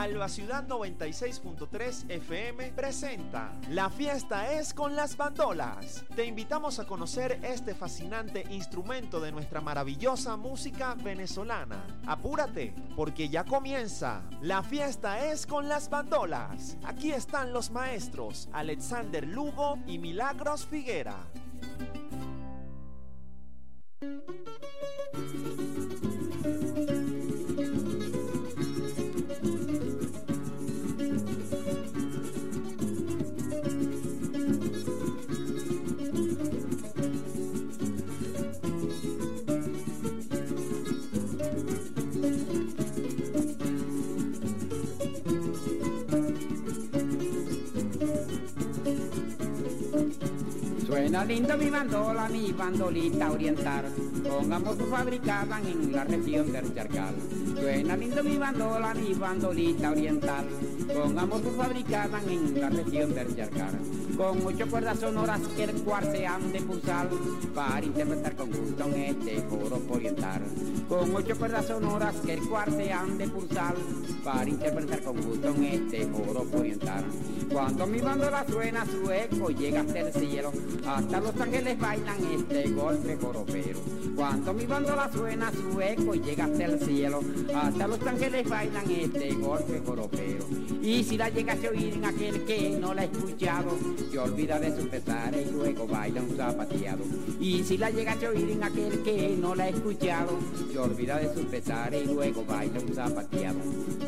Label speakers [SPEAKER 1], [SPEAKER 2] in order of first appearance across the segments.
[SPEAKER 1] Alba Ciudad 96.3 FM presenta La fiesta es con las bandolas. Te invitamos a conocer este fascinante instrumento de nuestra maravillosa música venezolana. Apúrate, porque ya comienza La fiesta es con las bandolas. Aquí están los maestros Alexander Lugo y Milagros Figuera.
[SPEAKER 2] Suena lindo mi bandola, mi bandolita oriental, con amor fabricaban en la región del Charcal. Suena lindo mi bandola, mi bandolita oriental, con amor fabricaban en la región del Charcal. Con 8 cuerdas sonoras que el cual se han de pulsar para interpretar con gusto en este joropo oriental. Con 8 cuerdas sonoras que el cual se han de pulsar para interpretar con gusto en este joropo oriental. Cuando mi bandola suena su eco llega hasta el cielo, hasta los ángeles bailan este golpe joropero. Cuando mi bandola suena su eco llega hasta el cielo, hasta los ángeles bailan este golpe joropero. Y si la llegase a oír en aquel que no la ha escuchado, se olvida de su pesar y luego baila un zapateado. Y si la llegase a oír en aquel que no la ha escuchado, se olvida de su pesar y luego baila un zapateado.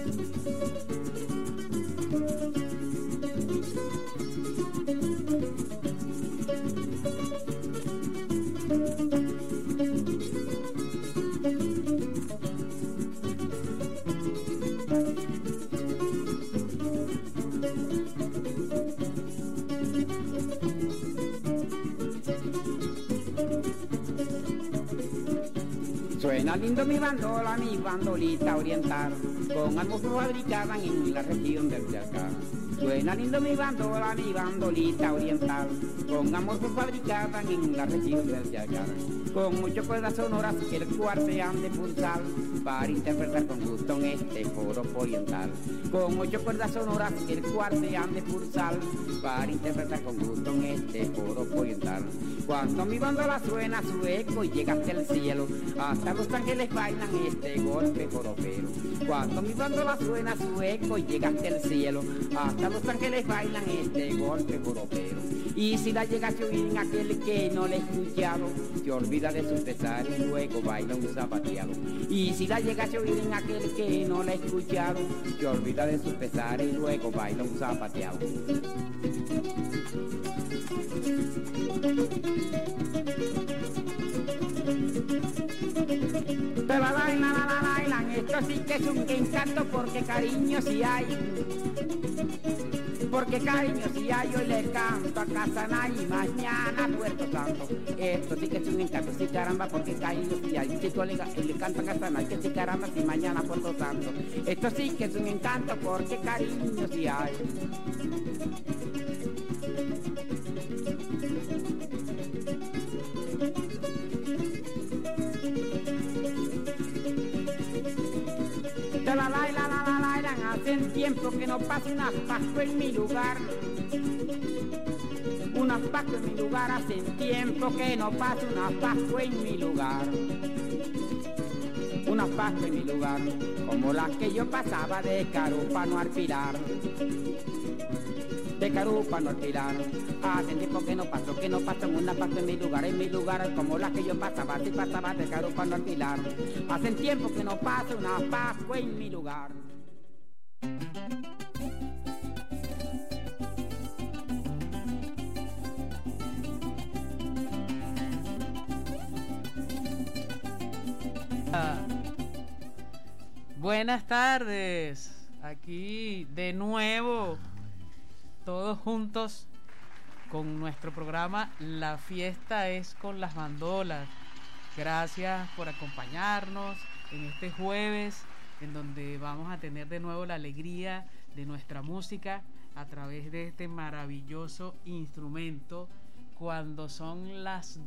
[SPEAKER 2] Suena lindo mi bandola, mi bandolita oriental, con algo que fabricaban en la región del Charcal. Suena lindo mi bandola, mi bandolita oriental, con amor que fabricaban en la región del Charcal. Con 8 cuerdas sonoras que el cual se han de pulsar para interpretar con gusto en este joropo oriental. Con 8 cuerdas sonoras que el cual se han de pulsar para interpretar con gusto en este joropo oriental. Cuando mi bandola suena su eco y llega hasta el cielo, hasta los ángeles bailan este golpe joropero. Cuando mi bandola suena su eco y llega hasta el cielo, hasta los ángeles bailan este golpe joropero. Y si la llegase a oír en aquel que no le ha escuchado, se olvida de su pesar y luego baila un zapateado. Y si la llegase a oír en aquel que no la ha escuchado, se olvida de su pesar y luego baila un zapateado. Pero la bailan, esto sí que es un encanto porque cariño sí hay. Porque cariño si hay, hoy le canto a Casaná y mañana a Puerto Santo. Esto sí que es un encanto, sí caramba, porque cariño si hay. Si tú le canto a Casaná, que sí caramba, si mañana a Puerto Santo. Esto sí que es un encanto porque cariño si hay. Hacen tiempo que no pasa una Pascua en mi lugar. Una Pascua en mi lugar, hacen tiempo que no pasa una Pascua en mi lugar. Una Pascua en mi lugar, como la que yo pasaba de Carúpano al Pilar. De Carúpano al Pilar. Hace tiempo que no pasa una Pascua en mi lugar, como la que yo pasaba, si pasaba de Carúpano al Pilar. Hace tiempo que no pasa una Pascua en mi lugar.
[SPEAKER 3] Buenas tardes, aquí de nuevo, todos juntos con nuestro programa La fiesta es con las bandolas. Gracias por acompañarnos en este jueves, en donde vamos a tener de nuevo la alegría de nuestra música a través de este maravilloso instrumento, cuando son las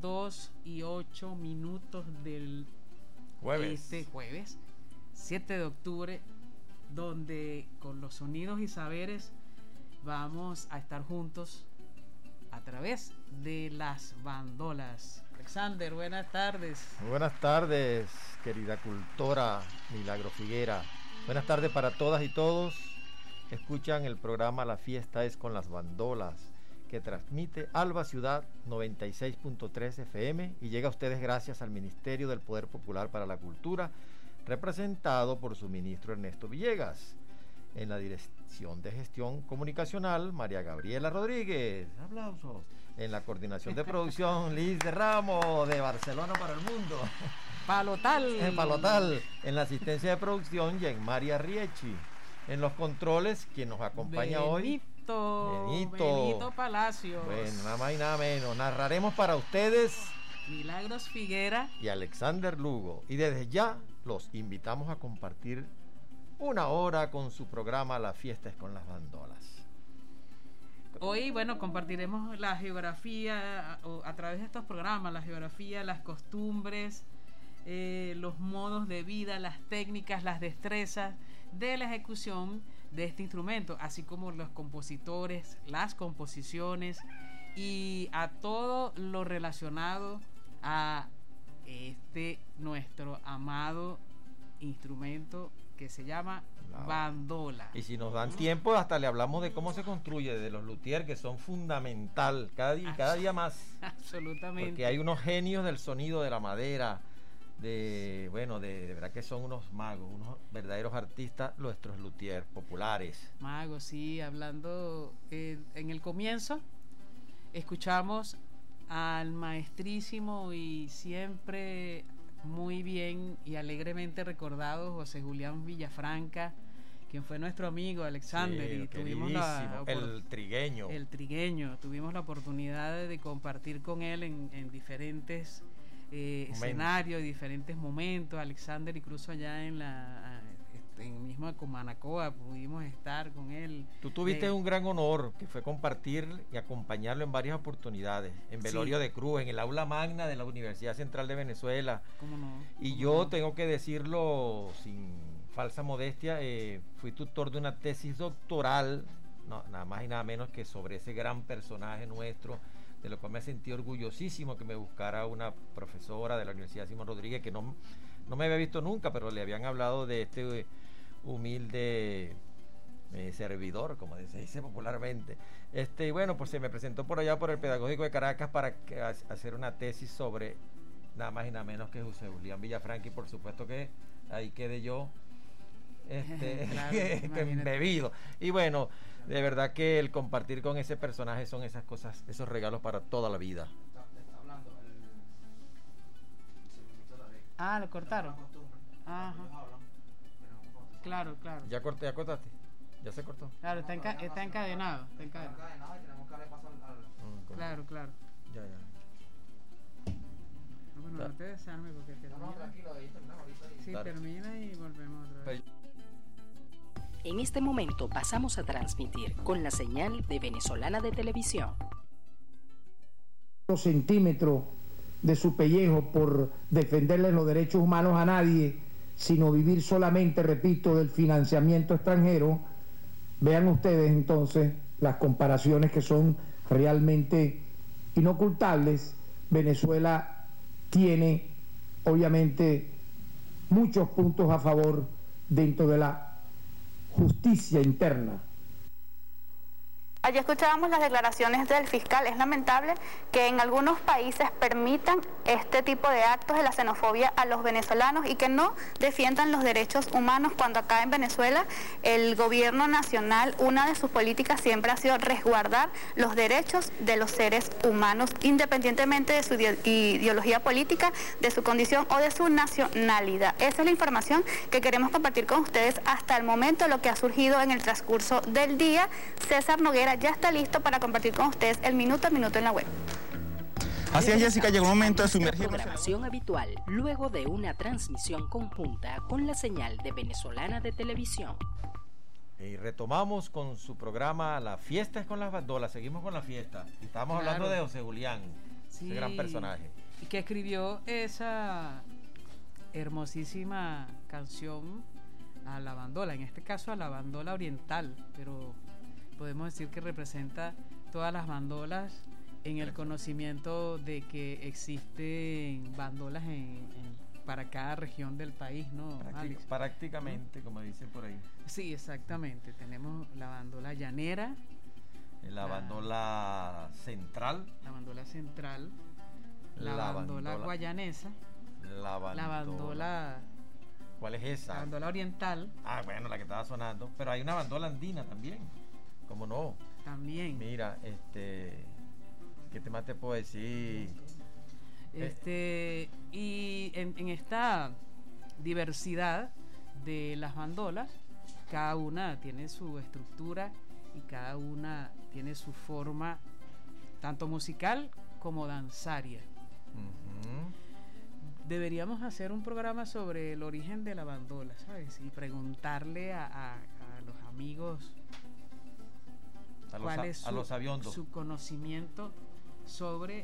[SPEAKER 3] 2:08 del
[SPEAKER 4] jueves.
[SPEAKER 3] este jueves 7 de octubre donde con los sonidos y saberes vamos a estar juntos a través de las bandolas. Alexander, buenas tardes.
[SPEAKER 4] Muy buenas tardes, querida cultora Milagro Figuera. Buenas tardes para todas y todos. Escuchan el programa La Fiesta es con las Bandolas, que transmite Alba Ciudad 96.3 FM y llega a ustedes gracias al Ministerio del Poder Popular para la Cultura, representado por su ministro Ernesto Villegas. En la Dirección de Gestión Comunicacional, María Gabriela Rodríguez. Aplausos. En la coordinación de producción, Liz de Ramos, de Barcelona para el mundo.
[SPEAKER 3] Palotal.
[SPEAKER 4] En Palotal. En la asistencia de producción, María Riechi. En los controles, quien nos acompaña hoy,
[SPEAKER 3] Benito Palacios.
[SPEAKER 4] Bueno, nada más y nada menos. Narraremos para ustedes
[SPEAKER 3] Milagros Figuera
[SPEAKER 4] y Alexander Lugo. Y desde ya los invitamos a compartir una hora con su programa La Fiesta es con las Bandolas.
[SPEAKER 3] Hoy, bueno, compartiremos la geografía a través de estos programas, la geografía, las costumbres, los modos de vida, las técnicas, las destrezas de la ejecución de este instrumento, así como los compositores, las composiciones y a todo lo relacionado a nuestro amado instrumento que se llama bandola.
[SPEAKER 4] Y si nos dan tiempo, hasta le hablamos de cómo se construye, de los luthiers, que son fundamental cada día más.
[SPEAKER 3] Absolutamente.
[SPEAKER 4] Porque hay unos genios del sonido de la madera, de verdad que son unos magos, unos verdaderos artistas, nuestros luthiers populares.
[SPEAKER 3] Magos, sí, hablando en el comienzo, escuchamos al maestrísimo y siempre muy bien y alegremente recordado José Julián Villafranca, quien fue nuestro amigo Alexander,
[SPEAKER 4] sí,
[SPEAKER 3] y tuvimos
[SPEAKER 4] el trigueño,
[SPEAKER 3] tuvimos la oportunidad de compartir con él en diferentes escenarios y diferentes momentos. Alexander, incluso allá en mismo Comanacoa pudimos estar con él.
[SPEAKER 4] Tú tuviste un gran honor, que fue compartir y acompañarlo en varias oportunidades, en Velorio de Cruz, en el aula magna de la Universidad Central de Venezuela.
[SPEAKER 3] ¿Cómo no?
[SPEAKER 4] Y yo tengo que decirlo sin falsa modestia, fui tutor de una tesis doctoral, nada más y nada menos que sobre ese gran personaje nuestro, de lo cual me sentí orgullosísimo que me buscara una profesora de la Universidad Simón Rodríguez, que no me había visto nunca, pero le habían hablado de este humilde servidor, como se dice popularmente. Bueno, pues se me presentó por allá por el Pedagógico de Caracas para hacer una tesis sobre nada más y nada menos que José Julián Villafranca, y por supuesto que ahí quedé yo
[SPEAKER 3] Claro,
[SPEAKER 4] embebido. Y bueno, de verdad que el compartir con ese personaje son esas cosas, esos regalos para toda la vida.
[SPEAKER 3] Lo cortaron. Ajá. Claro.
[SPEAKER 4] ¿Ya cortaste? ¿Ya se cortó?
[SPEAKER 3] Claro, está encadenado.
[SPEAKER 5] Y tenemos que darle paso al...
[SPEAKER 3] Claro.
[SPEAKER 4] Ya.
[SPEAKER 3] Bueno, no te desarme porque termina.
[SPEAKER 5] No, tranquilo, ahí terminamos ahorita.
[SPEAKER 3] Sí,
[SPEAKER 4] Dale.
[SPEAKER 3] termina y volvemos otra vez.
[SPEAKER 6] En este momento pasamos a transmitir con la señal de Venezolana de Televisión.
[SPEAKER 7] Centímetros de su pellejo por defenderle los derechos humanos a nadie, sino vivir solamente, repito, del financiamiento extranjero. Vean ustedes entonces las comparaciones que son realmente inocultables. Venezuela tiene obviamente muchos puntos a favor dentro de la justicia interna.
[SPEAKER 8] Allí escuchábamos las declaraciones del fiscal. Es lamentable que en algunos países permitan este tipo de actos de la xenofobia a los venezolanos y que no defiendan los derechos humanos, cuando acá en Venezuela el gobierno nacional, una de sus políticas siempre ha sido resguardar los derechos de los seres humanos, independientemente de su ideología política, de su condición o de su nacionalidad. Esa es la información que queremos compartir con ustedes hasta el momento, lo que ha surgido en el transcurso del día. César Noguera ya está listo para compartir con ustedes el minuto a minuto en la web.
[SPEAKER 9] Así es, Jessica, llegó el momento de sumergirnos en la
[SPEAKER 6] programación habitual, luego de una transmisión conjunta con la señal de Venezolana de Televisión.
[SPEAKER 4] Y retomamos con su programa La Fiesta es con las Bandolas. Seguimos con la fiesta. Estamos hablando de José Julián, ese gran personaje.
[SPEAKER 3] Y que escribió esa hermosísima canción a la bandola, en este caso a la bandola oriental, pero podemos decir que representa todas las bandolas en el conocimiento de que existen bandolas para cada región del país, ¿no, Alex?
[SPEAKER 4] Prácticamente, como dicen por ahí.
[SPEAKER 3] Sí, exactamente. Tenemos la bandola llanera,
[SPEAKER 4] la bandola central,
[SPEAKER 3] la bandola guayanesa, la bandola...
[SPEAKER 4] ¿Cuál es esa?
[SPEAKER 3] La bandola oriental.
[SPEAKER 4] Ah, bueno, la que estaba sonando. Pero hay una bandola andina también. ¿Cómo no?
[SPEAKER 3] También.
[SPEAKER 4] Mira, ¿qué tema te puedo decir?
[SPEAKER 3] Y en esta diversidad de las bandolas, cada una tiene su estructura y cada una tiene su forma, tanto musical como danzaria. Deberíamos hacer un programa sobre el origen de la bandola, ¿sabes? Y preguntarle a los amigos cuál es su conocimiento sobre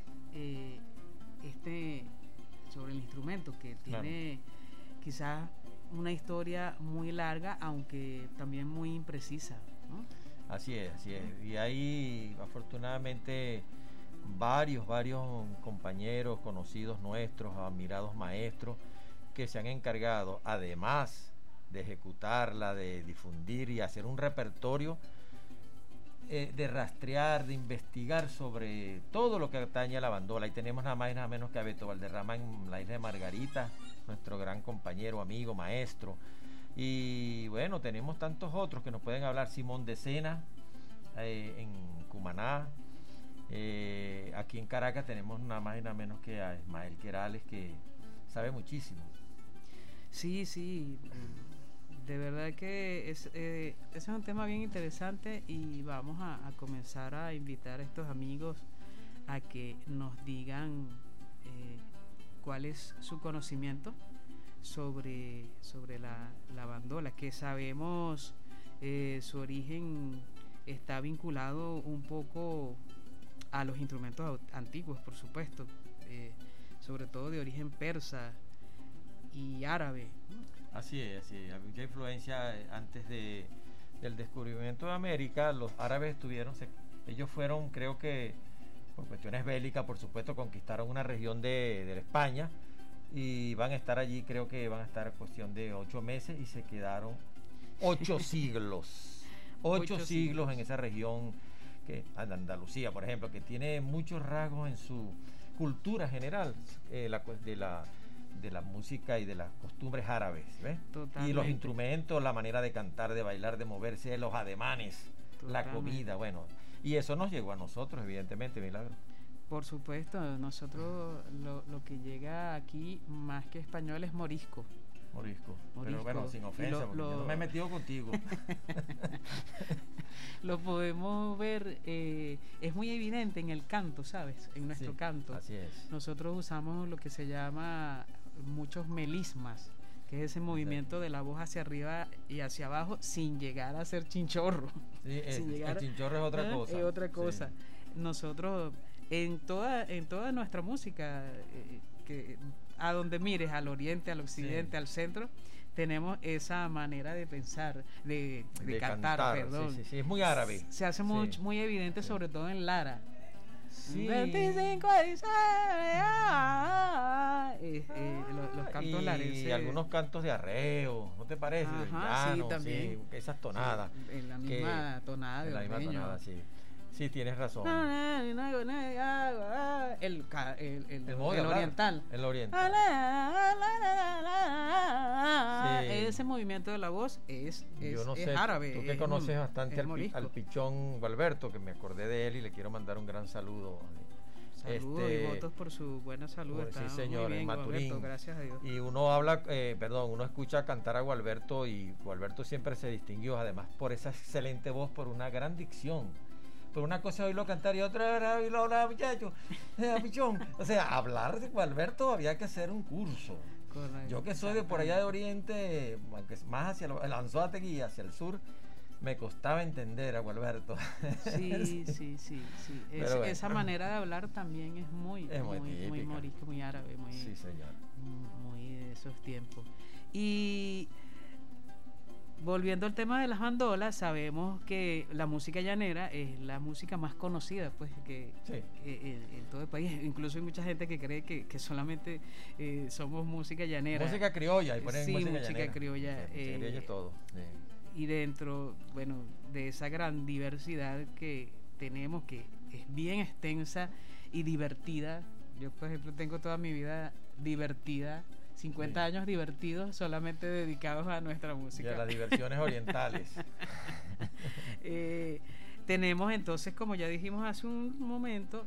[SPEAKER 3] sobre el instrumento, que tiene quizás una historia muy larga, aunque también muy imprecisa, ¿no?
[SPEAKER 4] Así es. Y hay afortunadamente varios compañeros, conocidos nuestros, admirados maestros, que se han encargado, además de ejecutarla, de difundir y hacer un repertorio, de rastrear, de investigar sobre todo lo que atañe a la bandola. Y tenemos nada más y nada menos que a Beto Valderrama en la isla de Margarita, nuestro gran compañero, amigo, maestro. Y bueno, tenemos tantos otros que nos pueden hablar. Simón de Sena en Cumaná. Aquí en Caracas tenemos nada más y nada menos que a Ismael Querales, que sabe muchísimo.
[SPEAKER 3] Sí, de verdad que ese es un tema bien interesante, y vamos a comenzar a invitar a estos amigos a que nos digan cuál es su conocimiento sobre la bandola, que sabemos su origen está vinculado un poco a los instrumentos antiguos, por supuesto, sobre todo de origen persa y árabe.
[SPEAKER 4] Así es, había mucha influencia antes del descubrimiento de América. Los árabes ellos fueron, creo que por cuestiones bélicas, por supuesto, conquistaron una región de España, y van a estar allí, creo que van a estar cuestión de 8 meses, y se quedaron 8 siglos. 8 siglos en esa región, que Andalucía, por ejemplo, que tiene muchos rasgos en su cultura general, de la música y de las costumbres árabes, ¿ves? Y los instrumentos, la manera de cantar, de bailar, de moverse, los ademanes, la comida, bueno, y eso nos llegó a nosotros, evidentemente, Milagro.
[SPEAKER 3] Por supuesto, nosotros lo que llega aquí más que español es morisco. Pero bueno, sin ofensa, porque yo no me he metido contigo. Lo podemos ver, es muy evidente en el canto, ¿sabes? En nuestro canto.
[SPEAKER 4] Así es.
[SPEAKER 3] Nosotros usamos lo que se llama muchos melismas, que es ese movimiento de la voz hacia arriba y hacia abajo sin llegar a ser chinchorro.
[SPEAKER 4] Sí, el chinchorro es otra cosa.
[SPEAKER 3] Es otra cosa. Sí. Nosotros, en toda nuestra música, que a donde mires, al oriente, al occidente, al centro, tenemos esa manera de pensar, de cantar, perdón.
[SPEAKER 4] Sí, es muy árabe.
[SPEAKER 3] Se hace muy evidente, sobre todo en Lara.
[SPEAKER 4] Sí.
[SPEAKER 3] 25 los cantos larenses.
[SPEAKER 4] Y algunos cantos de arreo, ¿no te parece?
[SPEAKER 3] Ajá, sí, también.
[SPEAKER 4] Sí, esas tonadas.
[SPEAKER 3] Sí, en la misma tonada de ordeño.
[SPEAKER 4] Sí, tienes razón.
[SPEAKER 3] El oriental.
[SPEAKER 4] El oriental. Sí.
[SPEAKER 3] Ese movimiento de la voz es árabe.
[SPEAKER 4] Tú que conoces bastante al pichón Gualberto, que me acordé de él y le quiero mandar un gran saludo.
[SPEAKER 3] Saludos y votos por su buena salud.
[SPEAKER 4] Sí, señor, muy bien, en Maturín.
[SPEAKER 3] Gualberto, gracias a Dios.
[SPEAKER 4] Y uno escucha cantar a Gualberto, y Gualberto siempre se distinguió, además, por esa excelente voz, por una gran dicción. Por una cosa oírlo cantar y otra era oírlo hablar, muchacho, pichón. O sea, hablar de Gualberto había que hacer un curso. Correcto. Yo que soy de por allá de Oriente, aunque más hacia el Anzoátegui, hacia el sur, me costaba entender a Gualberto.
[SPEAKER 3] Sí. Bueno. Esa manera de hablar también es muy morisca, muy árabe,
[SPEAKER 4] sí, señor.
[SPEAKER 3] Muy de esos tiempos. Y volviendo al tema de las bandolas, sabemos que la música llanera es la música más conocida, pues, que en todo el país. Incluso hay mucha gente que cree que solamente somos música llanera.
[SPEAKER 4] Música criolla, y ponen
[SPEAKER 3] sí,
[SPEAKER 4] música
[SPEAKER 3] criolla.
[SPEAKER 4] Criolla es todo. Sí.
[SPEAKER 3] Y dentro, bueno, de esa gran diversidad que tenemos, que es bien extensa y divertida. Yo, por ejemplo, tengo toda mi vida divertida, 50 años divertidos solamente dedicados a nuestra música.
[SPEAKER 4] Y a las diversiones orientales.
[SPEAKER 3] Tenemos entonces, como ya dijimos hace un momento,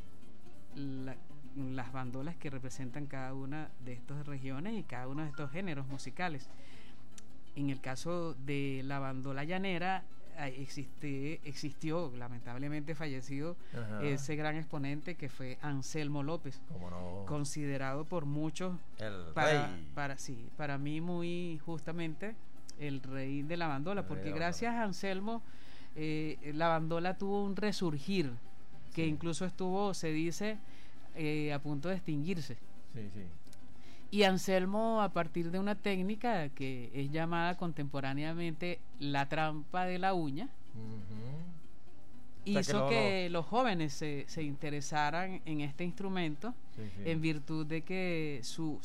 [SPEAKER 3] las bandolas que representan cada una de estas regiones y cada uno de estos géneros musicales. En el caso de la bandola llanera, existió, lamentablemente fallecido, ese gran exponente que fue Anselmo López, considerado por muchos para mí muy justamente el rey de la bandola, porque gracias a Anselmo la bandola tuvo un resurgir que incluso estuvo, se dice, a punto de extinguirse. Y Anselmo, a partir de una técnica que es llamada contemporáneamente la trampa de la uña, hizo que los jóvenes se interesaran en este instrumento, en virtud de que su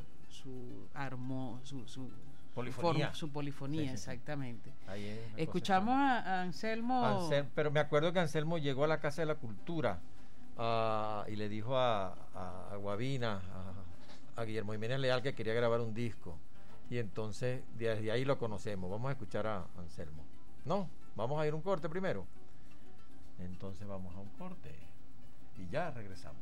[SPEAKER 3] polifonía, exactamente. Escuchamos a Anselmo.
[SPEAKER 4] Pero me acuerdo que Anselmo llegó a la Casa de la Cultura y le dijo a Guavina, a Guillermo Jiménez Leal, que quería grabar un disco, y entonces desde ahí lo conocemos. Vamos a escuchar a Anselmo. No, vamos a ir a un corte primero. Entonces vamos a un corte y ya regresamos.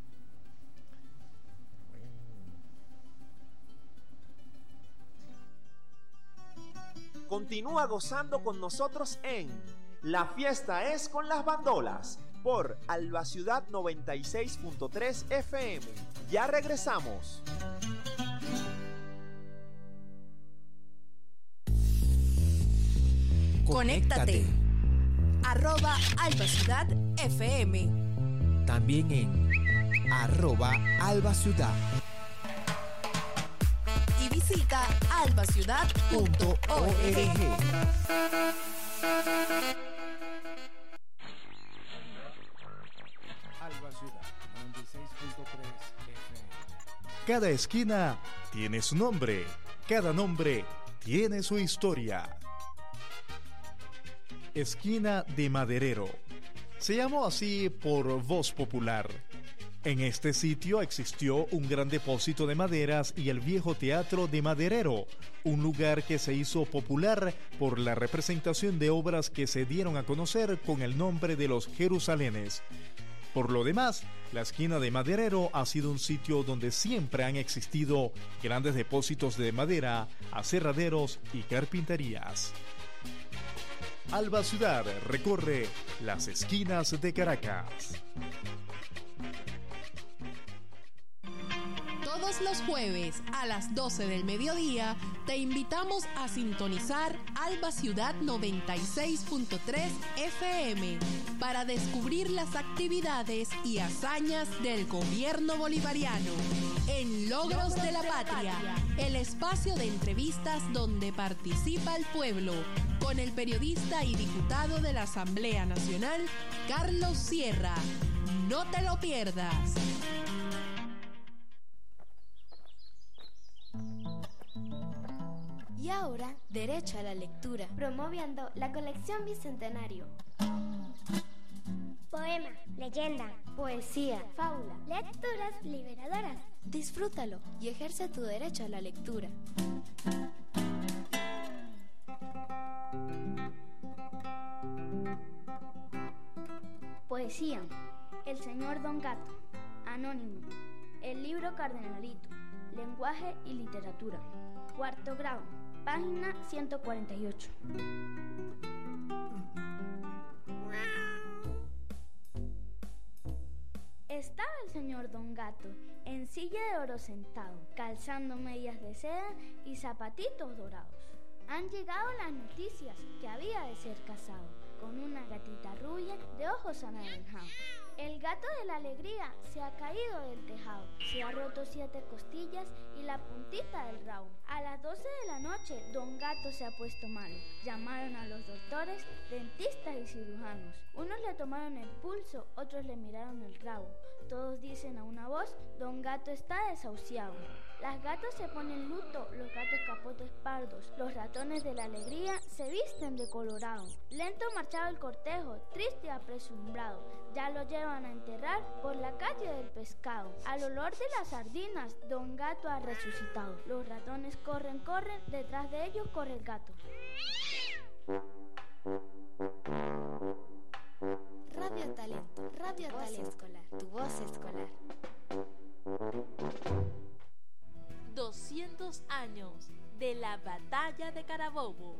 [SPEAKER 1] Continúa gozando con nosotros en La Fiesta es con las Bandolas por Alba Ciudad 96.3 FM. Ya regresamos.
[SPEAKER 10] Conéctate. @Alba Ciudad FM.
[SPEAKER 11] También en @Alba Ciudad.
[SPEAKER 10] Y visita albaciudad.org.
[SPEAKER 12] Alba Ciudad 96.3 FM.
[SPEAKER 13] Cada esquina tiene su nombre, cada nombre tiene su historia. Esquina de Maderero. Se llamó así por voz popular. En este sitio existió un gran depósito de maderas y el viejo teatro de Maderero, un lugar que se hizo popular por la representación de obras que se dieron a conocer con el nombre de los Jerusalenes. Por lo demás, la esquina de Maderero ha sido un sitio donde siempre han existido grandes depósitos de madera, aserraderos y carpinterías. Alba Ciudad recorre las esquinas de Caracas.
[SPEAKER 10] Todos los jueves a las 12 del mediodía te invitamos a sintonizar Alba Ciudad 96.3 FM para descubrir las actividades y hazañas del gobierno bolivariano en Logros de la Patria, el espacio de entrevistas donde participa el pueblo, con el periodista y diputado de la Asamblea Nacional, Carlos Sierra. No te lo pierdas.
[SPEAKER 14] Y ahora, derecho a la lectura, promoviendo la colección Bicentenario.
[SPEAKER 15] Poema, leyenda,
[SPEAKER 14] poesía, fábula,
[SPEAKER 15] lecturas liberadoras.
[SPEAKER 14] Disfrútalo y ejerce tu derecho a la lectura.
[SPEAKER 15] Poesía. El señor Don Gato. Anónimo. El libro Cardenalito. Lenguaje y literatura. Cuarto grado. Página 148. Estaba el señor Don Gato en silla de oro sentado, calzando medias de seda y zapatitos dorados. Han llegado las noticias que había de ser casado con una gatita rubia de ojos anaranjados. El gato de la alegría se ha caído del tejado, se ha roto 7 costillas y la puntita del rabo. A las 12 de la noche, Don Gato se ha puesto malo. Llamaron a los doctores, dentistas y cirujanos. Unos le tomaron el pulso, otros le miraron el rabo. Todos dicen a una voz, Don Gato está desahuciado. Las gatas se ponen luto, los gatos capotes pardos, los ratones de la alegría se visten de colorado. Lento marchaba el cortejo, triste y apresurado, ya lo llevan a enterrar por la calle del pescado. Al olor de las sardinas, Don Gato ha resucitado. Los ratones corren, corren, detrás de ellos corre el gato.
[SPEAKER 14] Radio Talento, Radio Talento Escolar, tu voz escolar.
[SPEAKER 11] 200 años de la Batalla de Carabobo.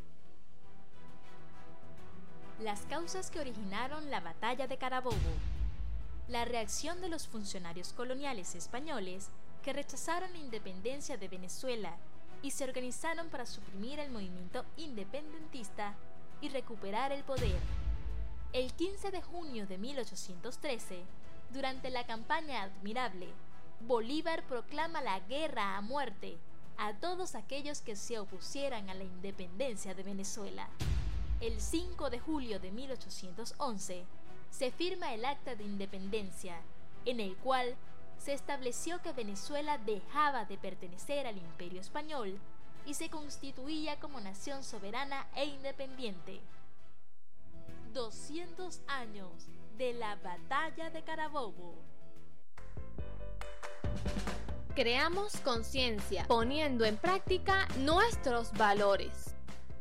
[SPEAKER 11] Las causas que originaron la Batalla de Carabobo. La reacción de los funcionarios coloniales españoles que rechazaron la independencia de Venezuela y se organizaron para suprimir el movimiento independentista y recuperar el poder. El 15 de junio de 1813, durante la campaña Admirable, Bolívar proclama la guerra a muerte a todos aquellos que se opusieran a la independencia de Venezuela. El 5 de julio de 1811 se firma el Acta de Independencia, en el cual se estableció que Venezuela dejaba de pertenecer al Imperio Español y se constituía como nación soberana e independiente. 200 años de la Batalla de Carabobo.
[SPEAKER 16] Creamos conciencia, poniendo en práctica nuestros valores.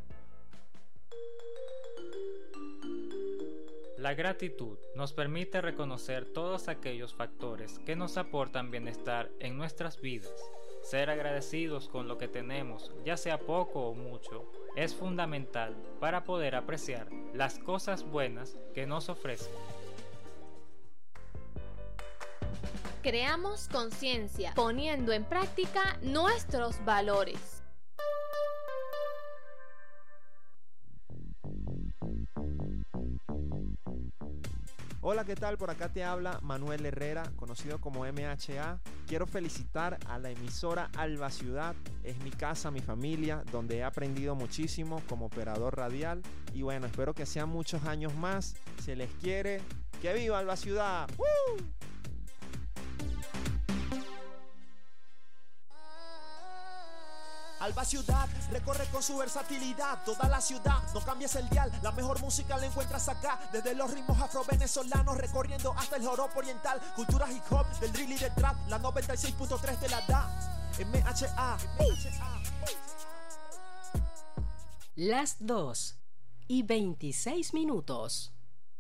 [SPEAKER 17] La gratitud nos permite reconocer todos aquellos factores que nos aportan bienestar en nuestras vidas. Ser agradecidos con lo que tenemos, ya sea poco o mucho, es fundamental para poder apreciar las cosas buenas que nos ofrecen.
[SPEAKER 16] Creamos conciencia, poniendo en práctica nuestros valores.
[SPEAKER 1] Hola, ¿qué tal? Por acá te habla Manuel Herrera, conocido como MHA. Quiero felicitar a la emisora Alba Ciudad. Es mi casa, mi familia, donde he aprendido muchísimo como operador radial. Y bueno, espero que sean muchos años más. Se les quiere. ¡Que viva Alba Ciudad! ¡Woo!
[SPEAKER 18] Alba Ciudad recorre con su versatilidad toda la ciudad, no cambies el dial, la mejor música la encuentras acá, desde los ritmos afro-venezolanos recorriendo hasta el joropo oriental, cultura hip hop, del drill y del trap, la 96.3 te la da, MHA.
[SPEAKER 6] Las 2:26.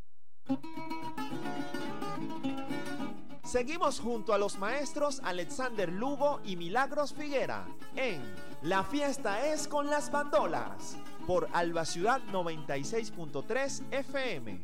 [SPEAKER 1] Seguimos junto a los maestros Alexander Lugo y Milagros Figuera en La Fiesta es con las Bandolas por Alba Ciudad 96.3 FM.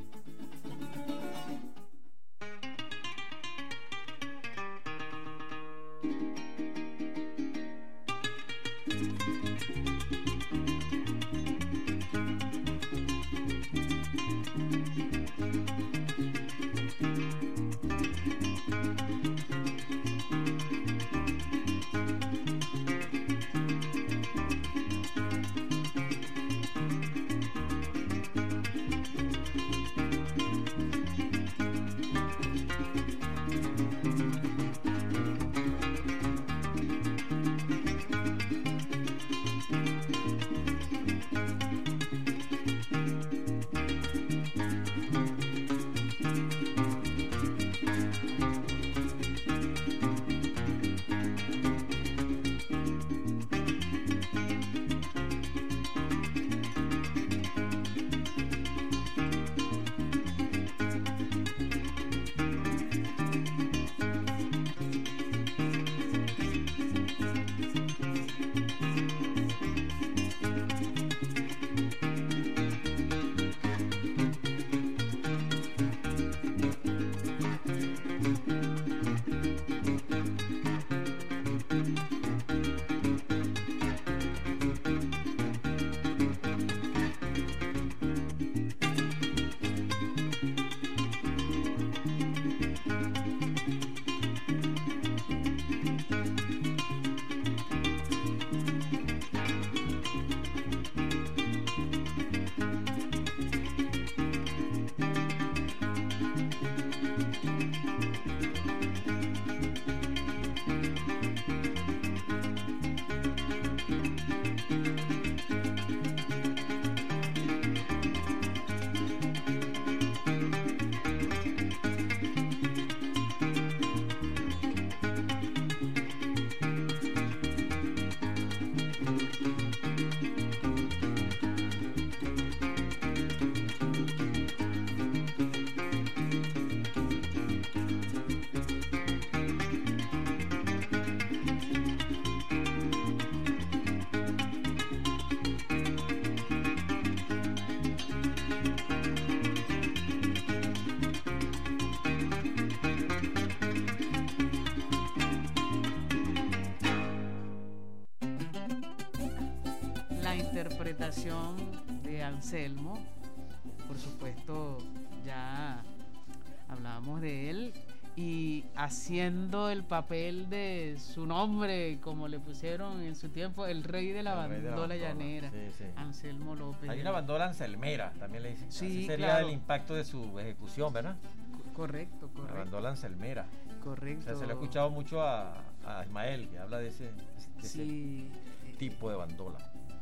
[SPEAKER 3] interpretación de Anselmo, por supuesto, ya hablábamos de él, y haciendo el papel de su nombre, como le pusieron en su tiempo, el rey de la bandola llanera, sí. Anselmo López.
[SPEAKER 4] Hay una bandola anselmera, también le dicen.
[SPEAKER 3] Sí,
[SPEAKER 4] así sería
[SPEAKER 3] claro.
[SPEAKER 4] el impacto de su ejecución, ¿verdad?
[SPEAKER 3] Correcto.
[SPEAKER 4] La bandola anselmera.
[SPEAKER 3] Correcto.
[SPEAKER 4] O sea, se le ha escuchado mucho a Ismael, que habla de ese tipo de bandola.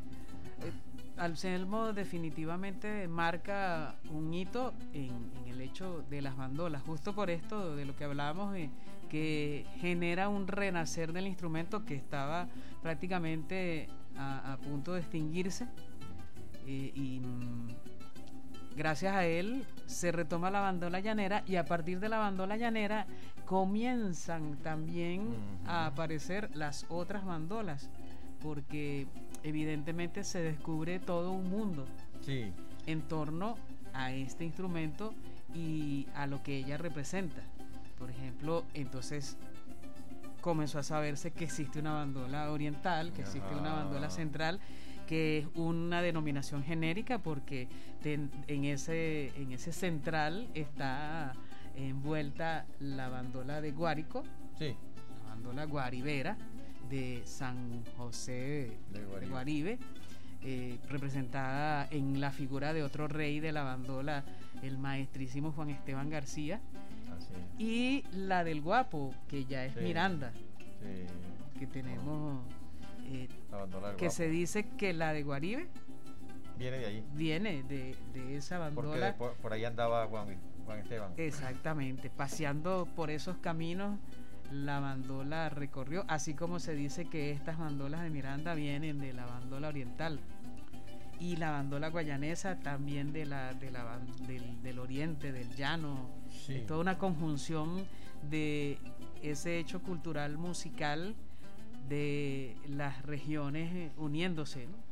[SPEAKER 3] Anselmo definitivamente marca un hito en el hecho de las bandolas, justo por esto de lo que hablábamos, que genera un renacer del instrumento que estaba prácticamente a punto de extinguirse, y gracias a él se retoma la bandola llanera, y a partir de la bandola llanera comienzan también a aparecer las otras bandolas, porque evidentemente se descubre todo un mundo en torno a este instrumento y a lo que ella representa. Por ejemplo, entonces comenzó a saberse que existe una bandola oriental, que existe una bandola central, que es una denominación genérica, porque en ese central está envuelta la bandola de Guárico, la bandola guaribera de San José de Guaribe, representada en la figura de otro rey de la bandola, el maestrísimo Juan Esteban García. Y la del Guapo, que ya es Miranda, que tenemos, que se dice que la de Guaribe
[SPEAKER 4] viene de ahí,
[SPEAKER 3] viene de esa bandola,
[SPEAKER 4] porque por ahí andaba Juan Esteban.
[SPEAKER 3] Exactamente, paseando por esos caminos la bandola recorrió, así como se dice que estas bandolas de Miranda vienen de la bandola oriental, y la bandola guayanesa también del oriente, del llano. Es toda una conjunción de ese hecho cultural musical de las regiones uniéndose, ¿no?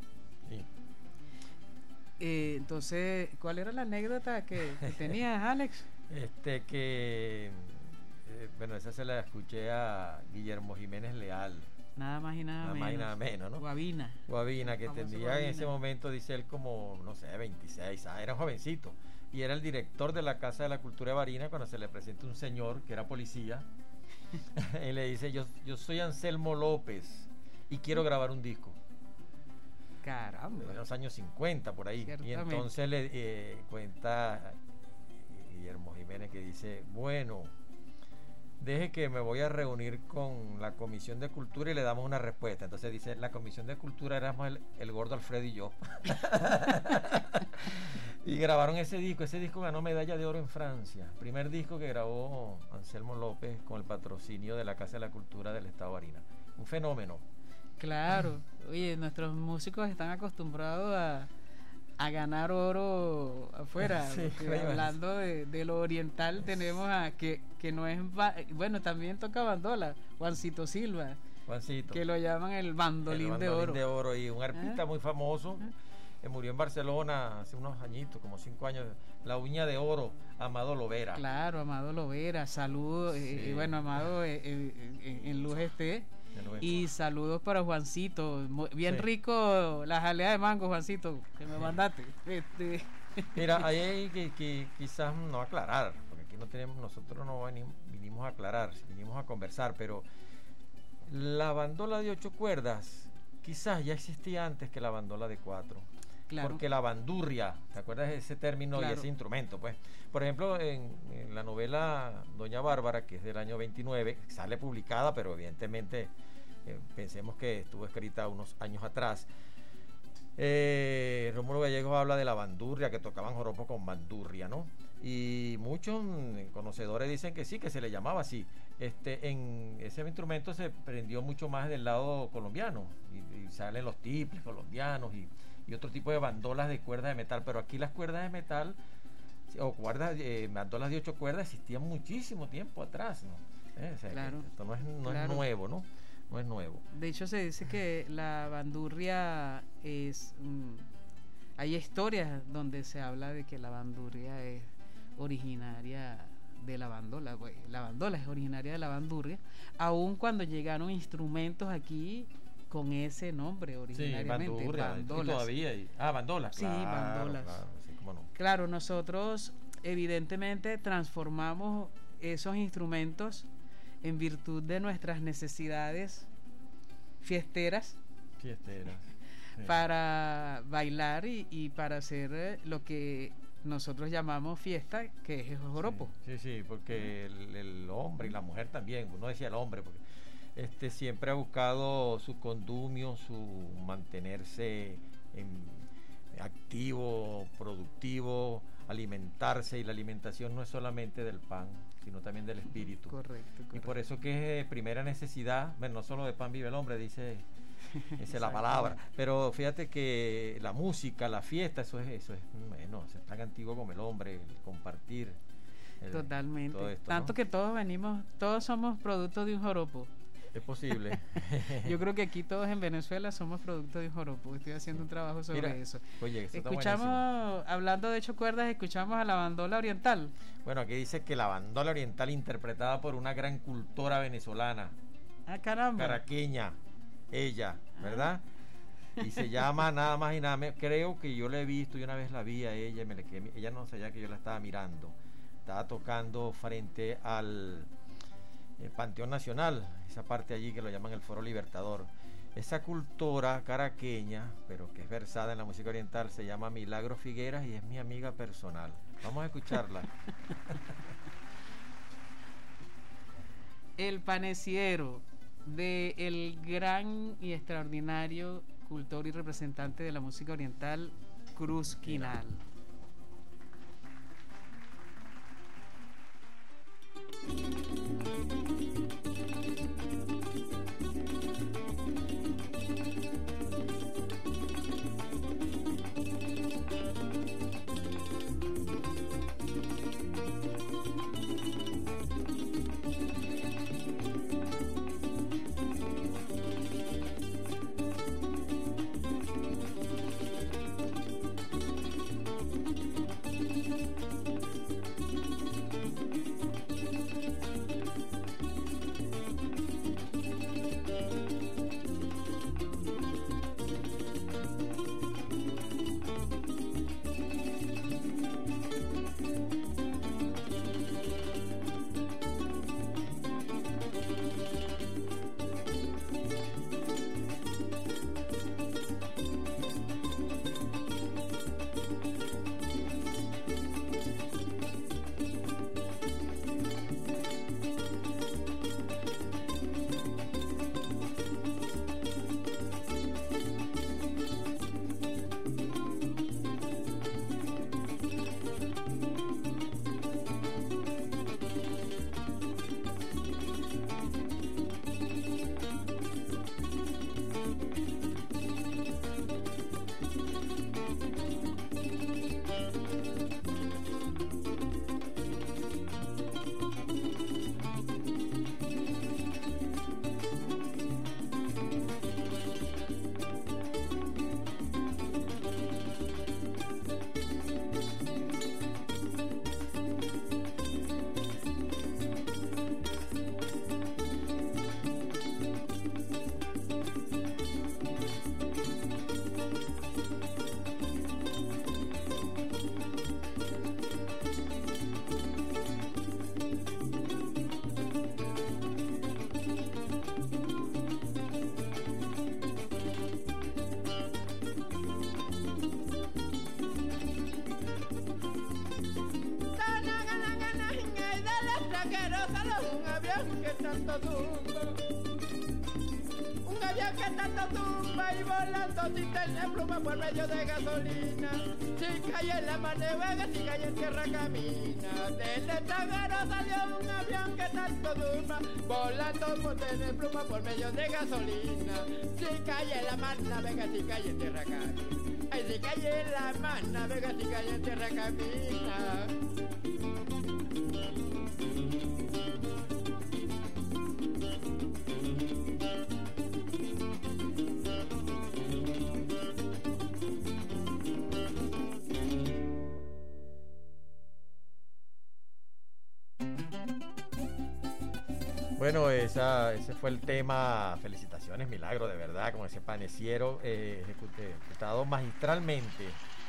[SPEAKER 3] Entonces, ¿cuál era la anécdota que tenías, Alex?
[SPEAKER 4] Bueno, esa se la escuché a Guillermo Jiménez Leal.
[SPEAKER 3] Nada más y nada menos,
[SPEAKER 4] ¿no?
[SPEAKER 3] Guavina,
[SPEAKER 4] que tendría en ese momento, dice él, como, no sé, 26, era jovencito. Y era el director de la Casa de la Cultura de Barinas, cuando se le presenta un señor que era policía. Y le dice, yo soy Anselmo López y quiero grabar un disco.
[SPEAKER 3] Caramba.
[SPEAKER 4] En los años 50, por ahí. Ciertamente. Y entonces le cuenta Guillermo Jiménez, que dice, bueno, deje que me voy a reunir con la Comisión de Cultura y le damos una respuesta. Entonces dice, la Comisión de Cultura éramos el gordo Alfredo y yo. Y grabaron ese disco ganó medalla de oro en Francia, primer disco que grabó Anselmo López con el patrocinio de la Casa de la Cultura del Estado de Barinas. Un fenómeno.
[SPEAKER 3] Claro, oye, nuestros músicos están acostumbrados a ganar oro afuera. Hablando de lo oriental, tenemos a que no es, bueno, también toca bandola, Juancito Silva, que lo llaman el bandolín de oro.
[SPEAKER 4] Y un artista muy famoso que murió en Barcelona hace unos añitos, como 5 años, la uña de oro, Amado Lovera.
[SPEAKER 3] Claro, Amado Lovera, saludos, bueno, Amado en luz esté. Y saludos para Juancito, bien rico la jalea de mango, Juancito, que me mandaste.
[SPEAKER 4] Mira, ahí hay que quizás no aclarar, porque aquí nosotros no vinimos a aclarar, vinimos a conversar, pero la bandola de 8 cuerdas quizás ya existía antes que la bandola de 4. Claro. Porque la bandurria, ¿te acuerdas de ese término? Claro. Y ese instrumento? Pues, por ejemplo, en la novela Doña Bárbara, que es del año 29, sale publicada, pero evidentemente pensemos que estuvo escrita unos años atrás. Rómulo Gallegos habla de la bandurria, que tocaban joropo con bandurria, ¿no? Y muchos conocedores dicen que sí, que se le llamaba así. En ese instrumento se prendió mucho más del lado colombiano, y salen los tiples colombianos y otro tipo de bandolas de cuerdas de metal, pero aquí las cuerdas de metal o bandolas de 8 cuerdas existían muchísimo tiempo atrás, ¿no?
[SPEAKER 3] Claro,
[SPEAKER 4] esto no es nuevo, ¿no? No es nuevo.
[SPEAKER 3] De hecho, se dice que la bandurria es hay historias donde se habla de que la bandurria es originaria de la bandola, la bandola es originaria de la bandurria, aun cuando llegaron instrumentos aquí con ese nombre originariamente.
[SPEAKER 4] Sí, bandurria,
[SPEAKER 3] bandolas.
[SPEAKER 4] y todavía. Bandolas.
[SPEAKER 3] Sí,
[SPEAKER 4] claro,
[SPEAKER 3] bandolas.
[SPEAKER 4] Claro, sí, cómo no.
[SPEAKER 3] Claro, nosotros evidentemente transformamos esos instrumentos en virtud de nuestras necesidades fiesteras.
[SPEAKER 4] Sí.
[SPEAKER 3] Para bailar y para hacer lo que nosotros llamamos fiesta, que es el joropo.
[SPEAKER 4] Sí, porque el hombre y la mujer también, no decía el hombre, porque siempre ha buscado su condumio, su mantenerse activo, productivo, alimentarse, y la alimentación no es solamente del pan, sino también del espíritu.
[SPEAKER 3] Correcto.
[SPEAKER 4] Y por eso que es primera necesidad, bueno, no solo de pan vive el hombre, dice la palabra, pero fíjate que la música, la fiesta, eso es bueno, es tan antiguo como el hombre, el compartir.
[SPEAKER 3] Totalmente.
[SPEAKER 4] Todo esto,
[SPEAKER 3] tanto, ¿no? Que todos somos producto de un joropo.
[SPEAKER 4] Es posible.
[SPEAKER 3] Yo creo que aquí todos en Venezuela somos producto de un joropo. Estoy haciendo un trabajo sobre eso.
[SPEAKER 4] Oye, eso
[SPEAKER 3] escuchamos, hablando de 8 cuerdas, escuchamos a la bandola oriental.
[SPEAKER 4] Bueno, aquí dice que la bandola oriental, interpretada por una gran cultora venezolana.
[SPEAKER 3] Caramba.
[SPEAKER 4] Caraqueña, ella, ¿verdad? Y se llama nada más y nada menos, creo que yo la he visto, y una vez la vi a ella, ella no sabía que yo la estaba mirando. Estaba tocando frente al Panteón Nacional, esa parte allí que lo llaman el Foro Libertador. Esa cultora caraqueña, pero que es versada en la música oriental, se llama Milagro Figueras y es mi amiga personal. Vamos a escucharla.
[SPEAKER 3] El paneciero de el gran y extraordinario cultor y representante de la música oriental, Cruz Quinal.
[SPEAKER 19] Un avión que tanto tumba y volando sin tener pluma por medio de gasolina. Si cae en la mar de Vega, si cae en tierra camina. Del extranjero salió un avión que tanto tumba, volando sin tener pluma por medio de gasolina. Si cae en la mar navega, si cae en tierra camina. Ay, si cae en la mar navega, si cae en tierra camina.
[SPEAKER 4] Bueno, ese fue el tema. Felicitaciones, Milagro, de verdad, con ese paneciero ejecutado magistralmente.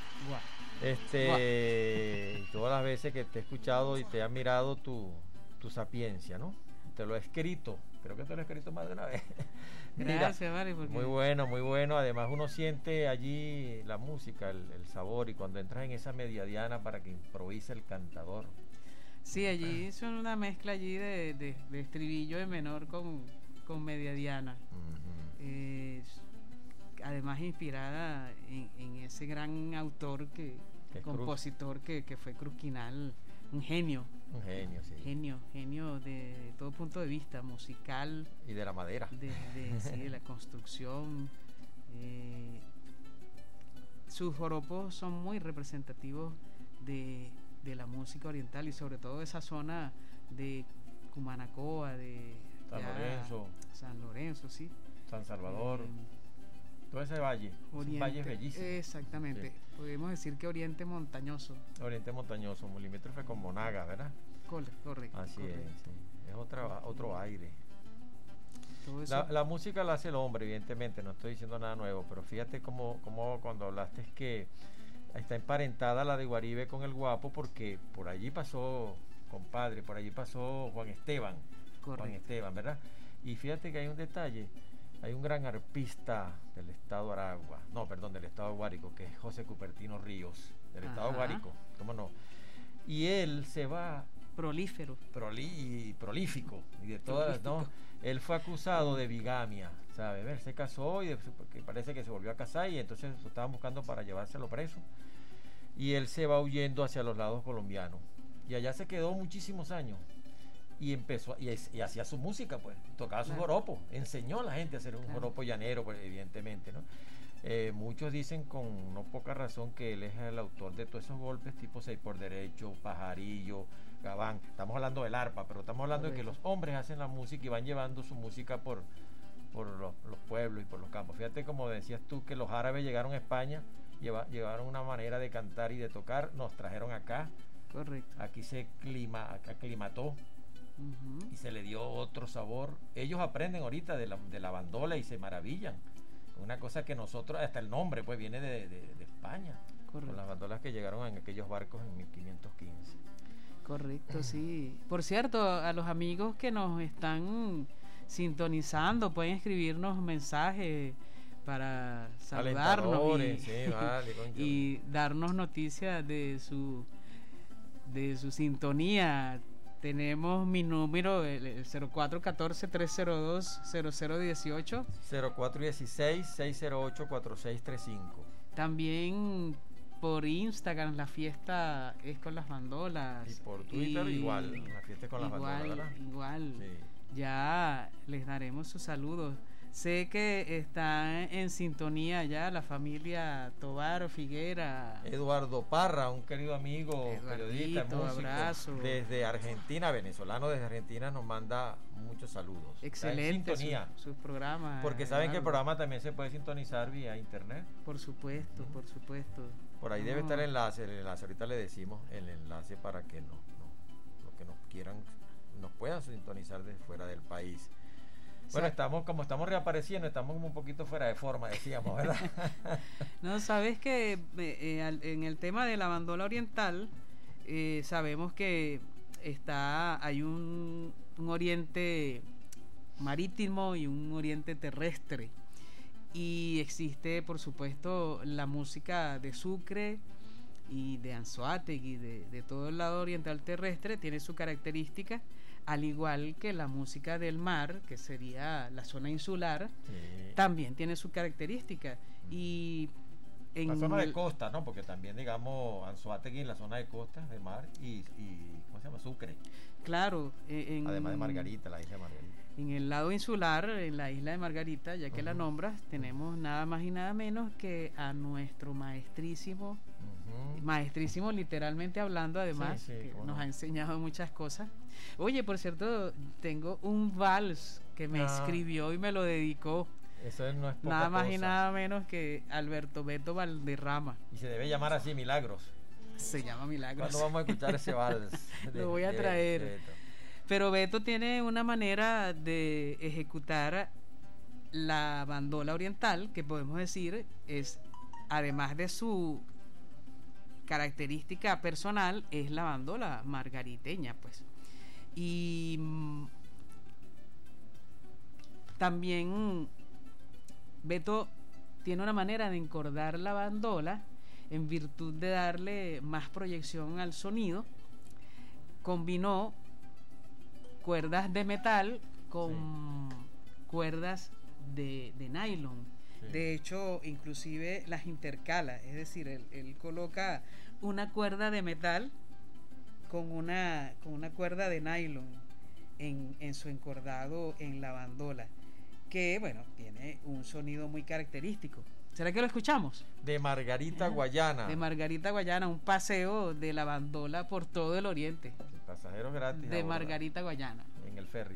[SPEAKER 4] Y todas las veces que te he escuchado y te he admirado tu sapiencia, ¿no? Te lo he escrito, creo que te lo he escrito más de una vez.
[SPEAKER 3] Gracias, Mari.
[SPEAKER 4] Muy bueno, muy bueno. Además uno siente allí la música, el sabor, y cuando entras en esa mediadiana para que improvise el cantador.
[SPEAKER 3] Sí, allí son una mezcla allí de estribillo de menor con mediadiana. Además inspirada en ese gran autor compositor que fue Cruz Quinal, un genio.
[SPEAKER 4] Un genio, sí.
[SPEAKER 3] Genio de todo punto de vista, musical.
[SPEAKER 4] Y de la madera.
[SPEAKER 3] De la construcción. Sus joropos son muy representativos de la música oriental y sobre todo de esa zona de Cumanacoa, de San Lorenzo, sí.
[SPEAKER 4] San Salvador. Todo ese valle. Ese valle es bellísimo.
[SPEAKER 3] Exactamente. Sí. Podemos decir que Oriente montañoso.
[SPEAKER 4] Oriente montañoso, un limítrofe con Monagas, ¿verdad?
[SPEAKER 3] Correcto.
[SPEAKER 4] Así
[SPEAKER 3] correcto.
[SPEAKER 4] Es, sí. Es otro aire. La música la hace el hombre, evidentemente, no estoy diciendo nada nuevo, pero fíjate cómo cuando hablaste es que está emparentada la de Guaribe con el Guapo, porque por allí pasó, compadre, por allí pasó Juan Esteban.
[SPEAKER 3] Correcto.
[SPEAKER 4] Juan Esteban, ¿verdad? Y fíjate que hay un detalle. Hay un gran arpista del estado del estado Guárico, que es José Cupertino Ríos, del estado Guárico, ¿cómo no? Y él se va
[SPEAKER 3] prolífero.
[SPEAKER 4] Prolífico, y de todas, ¿no? Él fue acusado de bigamia, ¿sabes? Él se casó y porque parece que se volvió a casar y entonces lo estaban buscando para llevárselo preso. Y él se va huyendo hacia los lados colombianos. Y allá se quedó muchísimos años. Y empezó, y hacía su música, pues, tocaba su joropo, enseñó a la gente a hacer un joropo llanero, pues, evidentemente, ¿no? Muchos dicen con no poca razón que él es el autor de todos esos golpes tipo 6 por derecho, Pajarillo, Gabán. Estamos hablando del arpa, pero estamos hablando de que los hombres hacen la música y van llevando su música por los pueblos y por los campos. Fíjate, como decías tú, que los árabes llegaron a España, llevaron una manera de cantar y de tocar, nos trajeron acá.
[SPEAKER 3] Correcto.
[SPEAKER 4] Aquí se aclimató. Y se le dio otro sabor. Ellos aprenden ahorita de la bandola y se maravillan. Una cosa que nosotros, hasta el nombre pues viene de España. Correcto. Con las bandolas que llegaron en aquellos barcos en 1515.
[SPEAKER 3] Correcto, sí. Por cierto, a los amigos que nos están sintonizando pueden escribirnos mensajes para saludarnos y darnos noticias de su sintonía. Tenemos mi número, el 0414-302-0018.
[SPEAKER 4] 0416-608-4635.
[SPEAKER 3] También por Instagram, la fiesta es con las bandolas.
[SPEAKER 4] Y por Twitter igual, la fiesta es con las bandolas, ¿verdad?
[SPEAKER 3] Igual,
[SPEAKER 4] sí.
[SPEAKER 3] Ya les daremos sus saludos. Sé que está en sintonía ya la familia Tobar Figuera.
[SPEAKER 4] Eduardo Parra, un querido amigo, periodista, músico,
[SPEAKER 3] abrazo.
[SPEAKER 4] Desde Argentina, venezolano desde Argentina, nos manda muchos saludos.
[SPEAKER 3] Excelente sus programas.
[SPEAKER 4] Porque saben que el programa también se puede sintonizar vía internet.
[SPEAKER 3] Por supuesto, por supuesto.
[SPEAKER 4] Por ahí debe estar el enlace, ahorita le decimos el enlace para que los que nos quieran, nos puedan sintonizar de fuera del país. Bueno, estamos reapareciendo, estamos como un poquito fuera de forma, decíamos, ¿verdad?
[SPEAKER 3] No, sabes que en el tema de la bandola oriental, sabemos que hay un oriente marítimo y un oriente terrestre. Y existe, por supuesto, la música de Sucre y de Anzoátegui, de todo el lado oriental terrestre, tiene su característica, al igual que la música del mar, que sería la zona insular, sí, también tiene su característica. Y en
[SPEAKER 4] la zona de costa, ¿no? Porque también, digamos, Anzoátegui en la zona de costa, de mar, y ¿cómo se llama? Sucre.
[SPEAKER 3] Claro.
[SPEAKER 4] Además de Margarita, la isla de Margarita.
[SPEAKER 3] En el lado insular, en la isla de Margarita, ya que la nombras, tenemos nada más y nada menos que a nuestro maestrísimo, maestrísimo literalmente hablando, además, que nos ha enseñado muchas cosas. Oye, por cierto, tengo un vals que me escribió y me lo dedicó.
[SPEAKER 4] Eso no es poca
[SPEAKER 3] nada más
[SPEAKER 4] cosa.
[SPEAKER 3] Y nada menos que Alberto Beto Valderrama.
[SPEAKER 4] Y se debe llamar así, Milagros.
[SPEAKER 3] Se llama Milagros.
[SPEAKER 4] ¿Cuándo vamos a escuchar ese vals?
[SPEAKER 3] Lo voy a traer. Pero Beto tiene una manera de ejecutar la bandola oriental que podemos decir es, además de su característica personal, es la bandola margariteña, pues. Y también Beto tiene una manera de encordar la bandola en virtud de darle más proyección al sonido. Combinó cuerdas de metal con cuerdas de nylon. De hecho, inclusive las intercala, es decir, él coloca una cuerda de metal con una cuerda de nylon en su encordado en la bandola, que bueno, tiene un sonido muy característico. ¿Será que lo escuchamos?
[SPEAKER 4] De Margarita Guayana.
[SPEAKER 3] De Margarita Guayana, un paseo de la bandola por todo el oriente.
[SPEAKER 4] Pasajeros gratis.
[SPEAKER 3] De Margarita Guayana.
[SPEAKER 4] En el ferry.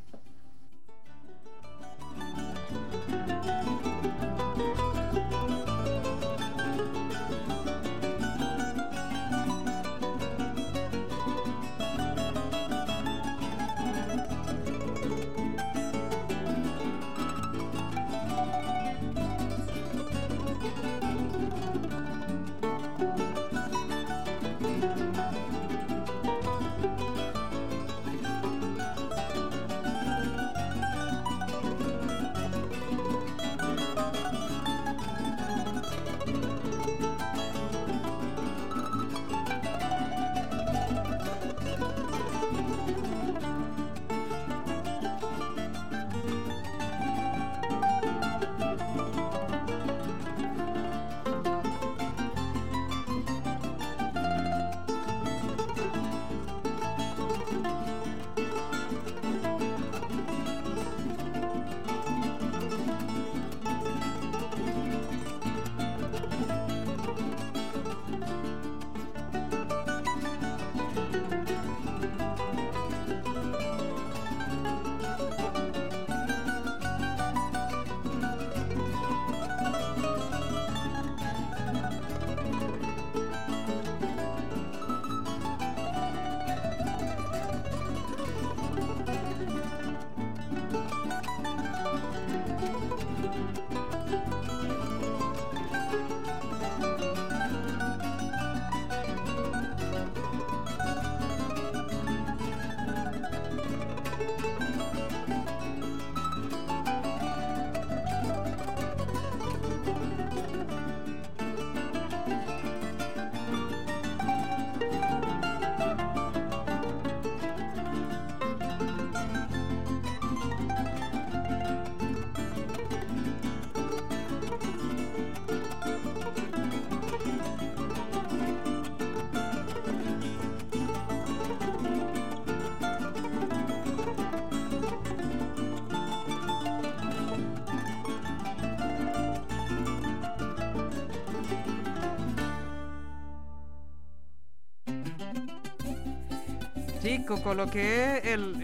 [SPEAKER 3] Chico, coloqué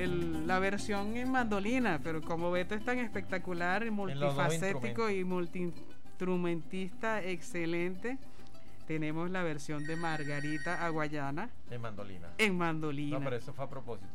[SPEAKER 3] la versión en mandolina, pero como Beto es tan espectacular, multifacético y multiinstrumentista excelente, tenemos la versión de Margarita Guayana
[SPEAKER 4] en mandolina.
[SPEAKER 3] En mandolina.
[SPEAKER 4] No, pero eso fue a propósito.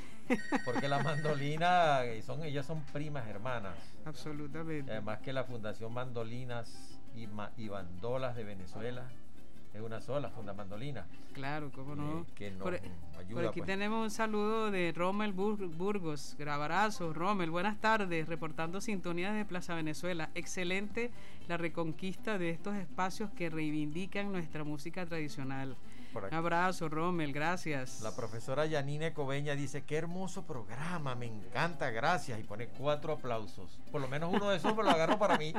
[SPEAKER 4] Porque la mandolina, ellas son primas hermanas.
[SPEAKER 3] Absolutamente.
[SPEAKER 4] Además que la Fundación Mandolinas y Bandolas de Venezuela es una sola, Funda Mandolina.
[SPEAKER 3] Claro, cómo no.
[SPEAKER 4] Que nos ayuda,
[SPEAKER 3] por aquí tenemos un saludo de Rommel Burgos. Abrazo, Rommel, buenas tardes, reportando sintonía de Plaza Venezuela. Excelente la reconquista de estos espacios que reivindican nuestra música tradicional. Un abrazo, Rommel, gracias.
[SPEAKER 4] La profesora Yanine Coveña dice, qué hermoso programa, me encanta, gracias, y pone 4 aplausos. Por lo menos uno de esos me lo agarro para mí.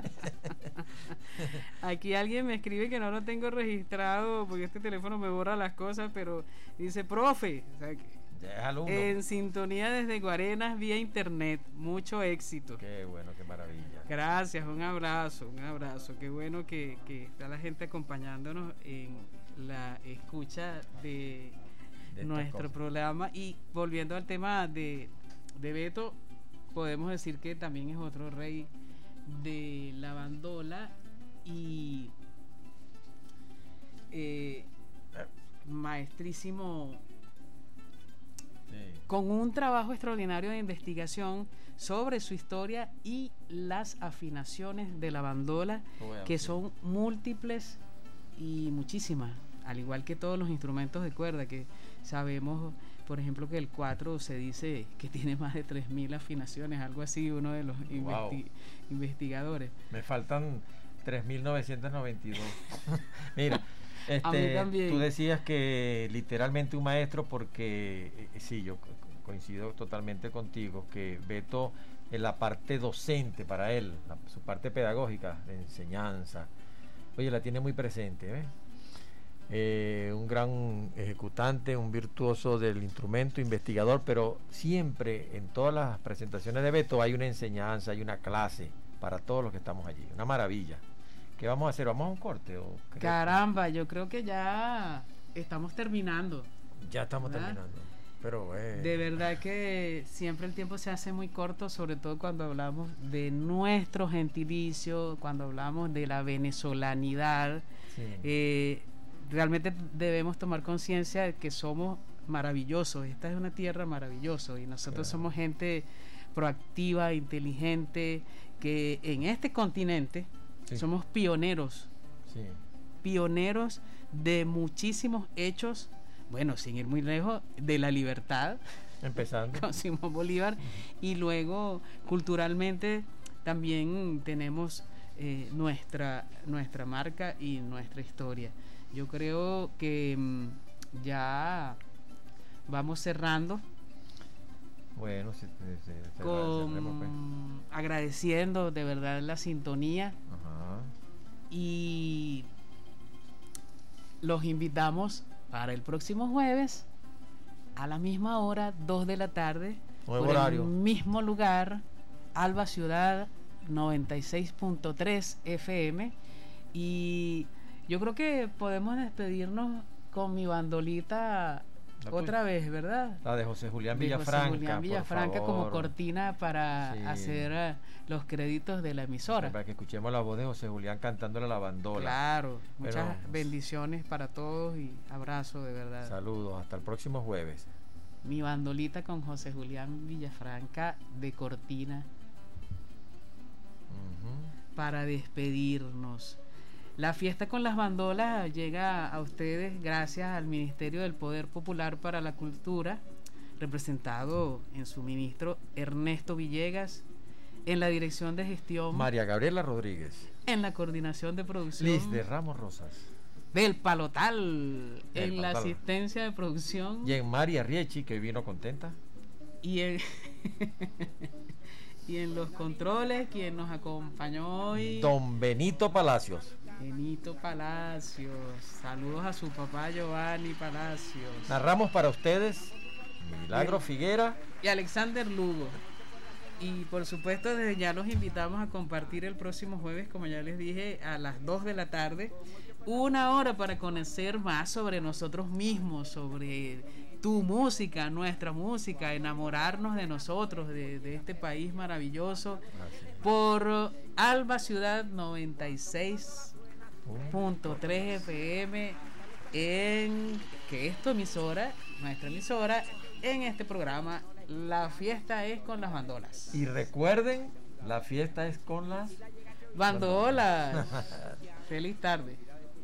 [SPEAKER 3] Aquí alguien me escribe que no lo tengo registrado porque este teléfono me borra las cosas, pero dice, profe, o sea,
[SPEAKER 4] ya es alumno.
[SPEAKER 3] En sintonía desde Guarenas vía internet, mucho éxito.
[SPEAKER 4] Qué bueno, qué maravilla.
[SPEAKER 3] Gracias, un abrazo, qué bueno que está la gente acompañándonos en la escucha de nuestro programa. Y volviendo al tema de Beto, podemos decir que también es otro rey de la bandola y maestrísimo con un trabajo extraordinario de investigación sobre su historia y las afinaciones de la bandola, que son múltiples y muchísimas, al igual que todos los instrumentos de cuerda, que sabemos, por ejemplo, que el 4 se dice que tiene más de 3.000 afinaciones, algo así, uno de los investigadores.
[SPEAKER 4] Me faltan 3.992. Mira,
[SPEAKER 3] a mí también.
[SPEAKER 4] Tú decías que literalmente un maestro, porque sí, yo coincido totalmente contigo, que Beto, en la parte docente para él, su parte pedagógica de enseñanza, oye, la tiene muy presente, ¿ves? Un gran ejecutante, un virtuoso del instrumento, investigador, pero siempre en todas las presentaciones de Beto hay una enseñanza, hay una clase para todos los que estamos allí, una maravilla. ¿Qué vamos a hacer? ¿Vamos a un corte?
[SPEAKER 3] Caramba, yo creo que ya estamos terminando.
[SPEAKER 4] Ya estamos terminando. Pero
[SPEAKER 3] de verdad que siempre el tiempo se hace muy corto, sobre todo cuando hablamos de nuestro gentilicio, cuando hablamos de la venezolanidad. Sí. Realmente debemos tomar conciencia de que somos maravillosos. Esta es una tierra maravillosa y nosotros somos gente proactiva, inteligente, que en este continente somos pioneros, pioneros de muchísimos hechos, bueno, sin ir muy lejos, de la libertad,
[SPEAKER 4] empezando
[SPEAKER 3] con Simón Bolívar, y luego culturalmente también tenemos nuestra marca y nuestra historia. Yo creo que ya vamos cerrando.
[SPEAKER 4] Bueno,
[SPEAKER 3] agradeciendo de verdad la sintonía.
[SPEAKER 4] Ajá.
[SPEAKER 3] Y los invitamos para el próximo jueves a la misma hora, 2 de la tarde,
[SPEAKER 4] por horario,
[SPEAKER 3] el mismo lugar, Alba Ciudad 96.3 FM. Y yo creo que podemos despedirnos con mi bandolita otra vez, ¿verdad?
[SPEAKER 4] La de José Julián Villafranca.
[SPEAKER 3] José Julián Villafranca como cortina para hacer los créditos de la emisora.
[SPEAKER 4] Para que escuchemos la voz de José Julián cantándole a la bandola.
[SPEAKER 3] Claro, muchas bendiciones para todos y abrazo de verdad.
[SPEAKER 4] Saludos, hasta el próximo jueves.
[SPEAKER 3] Mi bandolita con José Julián Villafranca de cortina para despedirnos. La fiesta con las bandolas llega a ustedes gracias al Ministerio del Poder Popular para la Cultura, representado en su ministro Ernesto Villegas, en la dirección de gestión
[SPEAKER 4] María Gabriela Rodríguez,
[SPEAKER 3] en la coordinación de producción
[SPEAKER 4] Liz de Ramos Rosas,
[SPEAKER 3] del Palotal, en la asistencia de producción
[SPEAKER 4] y en María Riechi, que vino contenta,
[SPEAKER 3] y en los controles, quien nos acompañó hoy,
[SPEAKER 4] don Benito Palacios.
[SPEAKER 3] Benito Palacios, saludos a su papá Giovanni Palacios.
[SPEAKER 4] Narramos para ustedes Milagro Figuera
[SPEAKER 3] y Alexander Lugo. Y por supuesto desde ya los invitamos a compartir el próximo jueves, como ya les dije, a las 2 de la tarde, 1 hora para conocer más sobre nosotros mismos, sobre tu música, nuestra música, enamorarnos de nosotros, de este país maravilloso. Gracias. Por Alba Ciudad 96.3 FM, en que es tu emisora, nuestra emisora, en este programa La Fiesta es con las bandolas.
[SPEAKER 4] Y recuerden, la fiesta es con las
[SPEAKER 3] bandolas. Feliz tarde.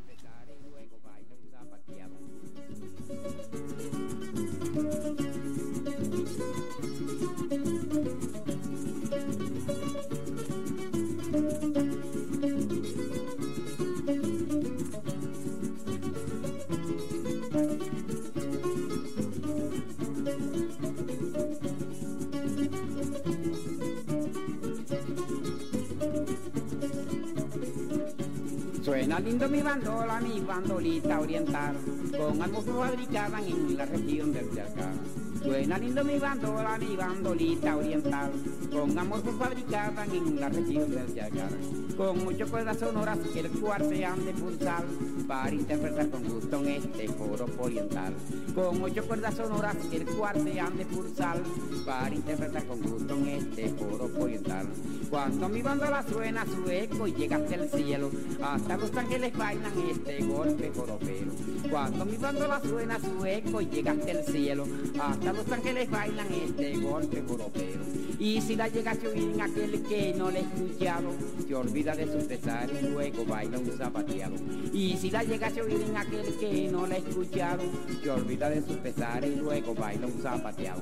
[SPEAKER 2] Suena lindo mi bandola, mi bandolita oriental, con almorzos fabricadas en la región del Chacá. Suena lindo mi bandola, mi bandolita oriental, con almorzos fabricadas en la región del Chacá. Con muchas cuerdas sonoras que el cual se han de pulsar, para interpretar con gusto en este foro oriental. Con 8 cuerdas sonoras el cual se han de pulsar para interpretar con gusto en este foro oriental. Cuando mi bandola suena su eco y llega hasta el cielo, hasta los ángeles bailan este golpe joropero. Cuando mi bandola suena su eco y llega hasta el cielo, hasta los ángeles bailan este golpe joropero. Y si la llegas a oír en aquel que no le he escuchado, se olvida de su pesar y luego baila un zapateado. Y si la llegas a oír en aquel que no le he escuchado, se olvida de su pesar y luego baila un zapateado.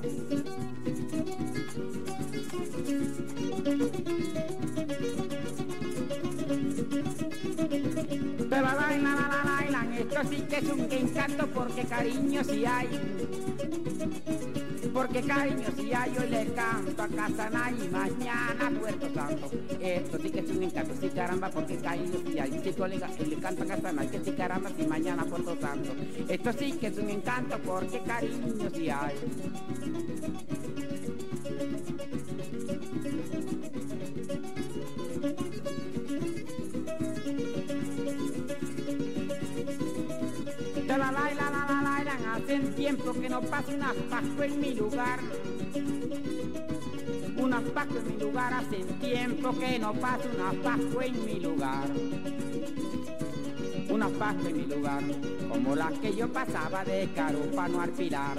[SPEAKER 2] Pero bailan, esto sí que es un encanto porque cariño sí hay. Porque cariño si hay, hoy le canto a Casanay y mañana a Puerto Santo. Esto sí que es un encanto, sí caramba, porque cariño si hay. Si tú le canto a Casanay, que sí caramba, si mañana a Puerto Santo. Esto sí que es un encanto porque cariño si hay. Hacen tiempo que no pasa una Pascua en mi lugar. Una Pascua en mi lugar, hacen tiempo que no pasa una Pascua en mi lugar. Una Pascua en mi lugar, como la que yo pasaba de Carúpano al Pilar.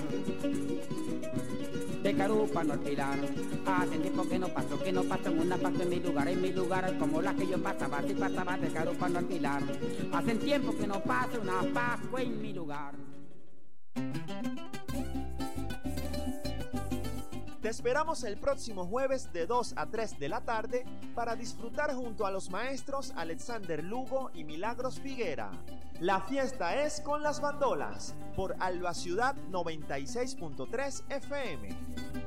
[SPEAKER 2] De Carúpano al Pilar. Hace tiempo que no paso una Pascua en mi lugar, como la que yo pasaba, si pasaba de Carúpano al Pilar. Hacen tiempo que no pasa una Pascua en mi lugar.
[SPEAKER 1] Te esperamos el próximo jueves de 2 a 3 de la tarde para disfrutar junto a los maestros Alexander Lugo y Milagros Figuera. La fiesta es con las bandolas por Alba Ciudad 96.3 FM.